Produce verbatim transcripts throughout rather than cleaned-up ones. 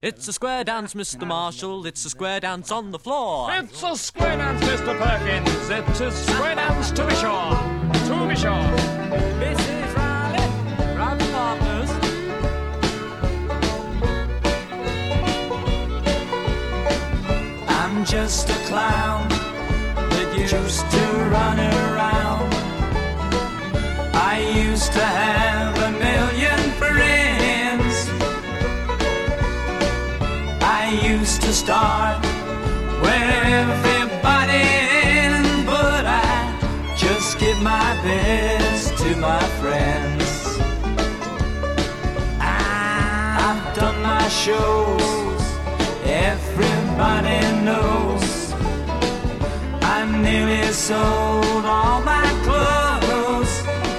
It's a square dance, Mister Marshall. It's a square dance on the floor. It's a square dance, Mister Perkins. It's a square dance to be sure. To be sure. This is Riley. Riley Partners. I'm just a clown that used to run around. I used to have a million friends. I used to start where everybody ends, but I just give my best to my friends. I've done my shows, everybody knows. I nearly sold all my clothes.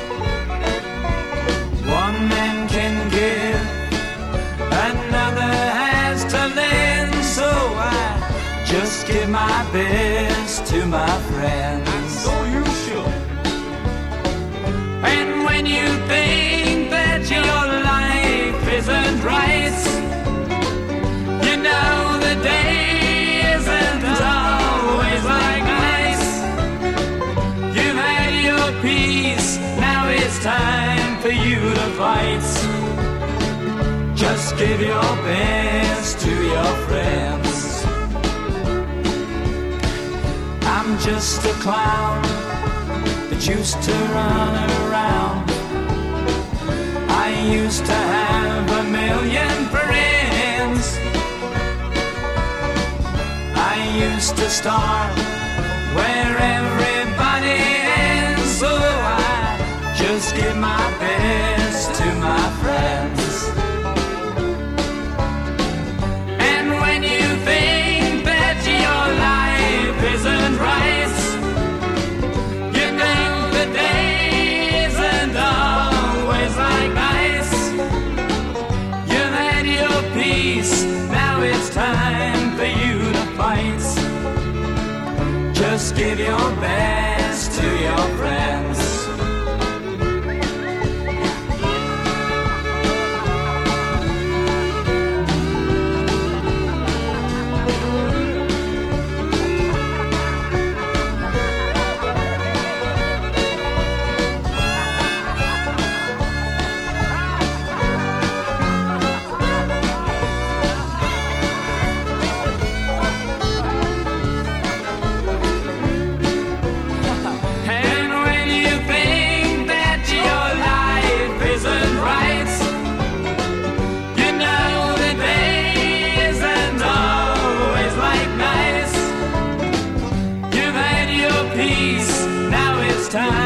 One man can give, another has to lend, so I just give my best to my friends. And so you should. And when you think that your life isn't right, you know the day isn't always like ice. You've had your peace, now it's time for you to fight. Just give your best to your friends. I'm just a clown that used to run around. I used to have a million friends. I used to start where everybody ends, so I just give my best to my friends. And when you think that your life isn't right, you know the day isn't always like ice. You've had your peace, now it's time for you to fight. Just give your best to your friends. Time